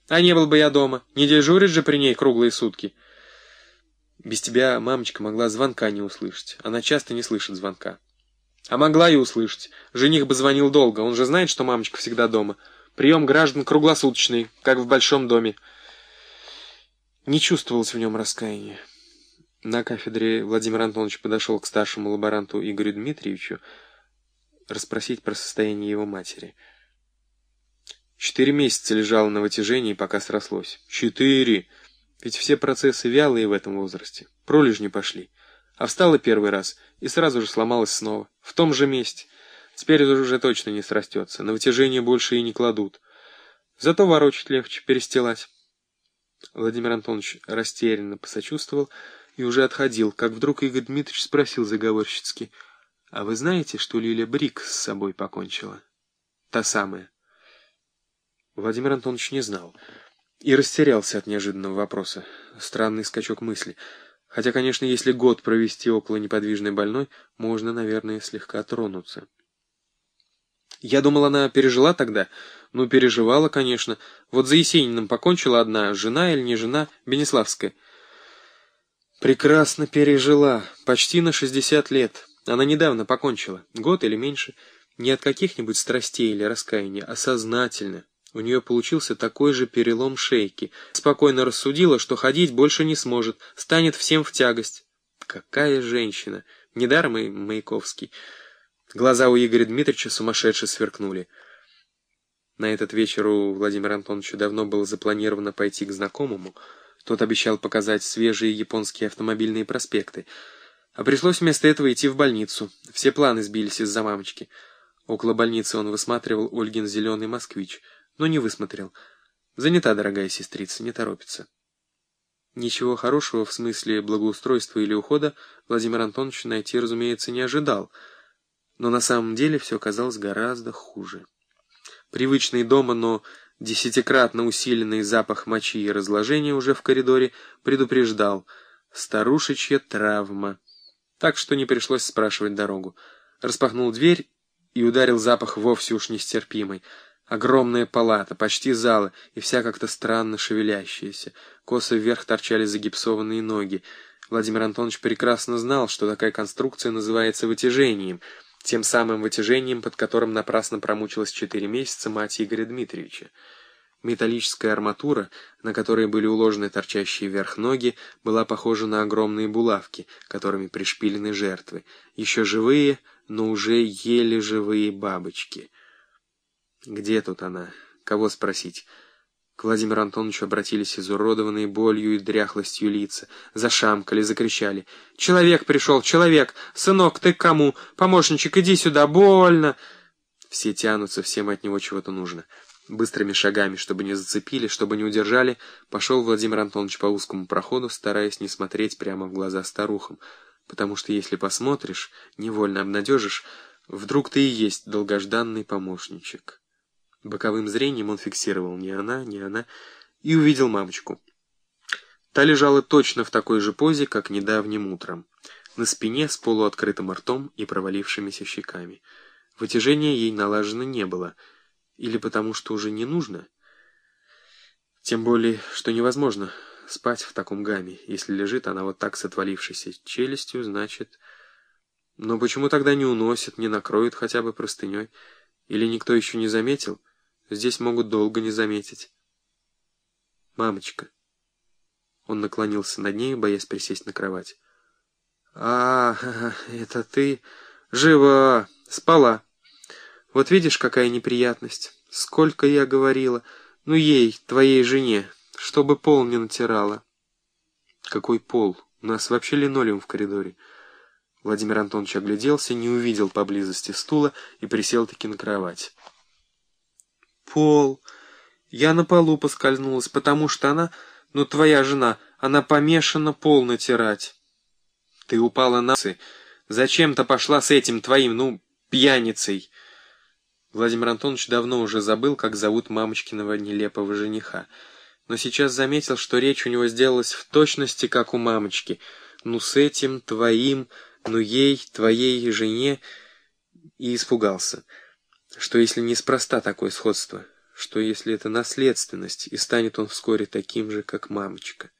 А не был бы я дома, не дежурит же при ней круглые сутки. Без тебя мамочка могла звонка не услышать. Она часто не слышит звонка. А могла и услышать. Жених бы звонил долго, он же знает, что мамочка всегда дома. Прием граждан круглосуточный, как в большом доме. Не чувствовалось в нем раскаяния. На кафедре Владимир Антонович подошел к старшему лаборанту Игорю Дмитриевичу расспросить про состояние его матери. 4 месяца лежала на вытяжении, пока срослось. 4! Ведь все процессы вялые в этом возрасте. Пролежни пошли. А встала первый раз и сразу же сломалась снова. В том же месте. Теперь это уже точно не срастется. На вытяжение больше и не кладут. Зато ворочать легче, перестилать. Владимир Антонович растерянно посочувствовал и уже отходил, как вдруг Игорь Дмитриевич спросил заговорщицки: «А вы знаете, что Лиля Брик с собой покончила? Та самая?» Владимир Антонович не знал и растерялся от неожиданного вопроса. Странный скачок мысли. Хотя, конечно, если год провести около неподвижной больной, можно, наверное, слегка тронуться. Я думал, она пережила тогда. Ну, переживала, конечно. Вот за Есениным покончила одна, жена или не жена, Бенеславская. Прекрасно пережила. Почти на 60 лет. Она недавно покончила. Год или меньше. Не от каких-нибудь страстей или раскаяния, а сознательно. У нее получился такой же перелом шейки. Спокойно рассудила, что ходить больше не сможет, станет всем в тягость. Какая женщина! Недаром и Маяковский. Глаза у Игоря Дмитриевича сумасшедше сверкнули. На этот вечер у Владимира Антоновича давно было запланировано пойти к знакомому. Тот обещал показать свежие японские автомобильные проспекты. А пришлось вместо этого идти в больницу. Все планы сбились из-за мамочки. Около больницы он высматривал Ольгин зеленый москвич, но не высмотрел. Занята, дорогая сестрица, не торопится. Ничего хорошего в смысле благоустройства или ухода Владимир Антонович найти, разумеется, не ожидал. Но на самом деле все казалось гораздо хуже. Привычный дома, но десятикратно усиленный запах мочи и разложения уже в коридоре предупреждал: старушечья травма. Так что не пришлось спрашивать дорогу. Распахнул дверь и ударил запах вовсе уж нестерпимый. Огромная палата, почти зала, и вся как-то странно шевелящаяся. Косо вверх торчали загипсованные ноги. Владимир Антонович прекрасно знал, что такая конструкция называется вытяжением, тем самым вытяжением, под которым напрасно промучилась 4 месяца мать Игоря Дмитриевича. Металлическая арматура, на которой были уложены торчащие вверх ноги, была похожа на огромные булавки, которыми пришпилены жертвы, еще живые, но уже еле живые бабочки. Где тут она? Кого спросить? К Владимиру Антоновичу обратились изуродованные болью и дряхлостью лица. Зашамкали, закричали: «Человек пришел, человек! Сынок, ты к кому? Помощничек, иди сюда, больно!» Все тянутся, всем от него чего-то нужно. Быстрыми шагами, чтобы не зацепили, чтобы не удержали, пошел Владимир Антонович по узкому проходу, стараясь не смотреть прямо в глаза старухам, потому что если посмотришь, невольно обнадежишь, вдруг ты и есть долгожданный помощничек. Боковым зрением он фиксировал ни она, и увидел мамочку. Та лежала точно в такой же позе, как недавним утром, на спине с полуоткрытым ртом и провалившимися щеками. Вытяжения ей налажено не было, или потому что уже не нужно. Тем более, что невозможно спать в таком гамме. Если лежит она вот так с отвалившейся челюстью, значит... Но почему тогда не уносят, не накроют хотя бы простыней? Или никто еще не заметил? Здесь могут долго не заметить. «Мамочка». Он наклонился над ней, боясь присесть на кровать. Это ты? Жива! Спала. Вот видишь, какая неприятность. Сколько я говорила. Ну ей, твоей жене, чтобы пол не натирала». «Какой пол? У нас вообще линолеум в коридоре». Владимир Антонович огляделся, не увидел поблизости стула и присел-таки на кровать. «Пол. Я на полу поскользнулась, потому что она, ну твоя жена, она помешана пол натирать». «Ты упала на сы. Зачем-то пошла с этим твоим, пьяницей». Владимир Антонович давно уже забыл, как зовут мамочкиного нелепого жениха, но сейчас заметил, что речь у него сделалась в точности, как у мамочки. «Ну с этим твоим, ну ей, твоей жене», и испугался, что если неспроста такое сходство, что если это наследственность, и станет он вскоре таким же, как мамочка.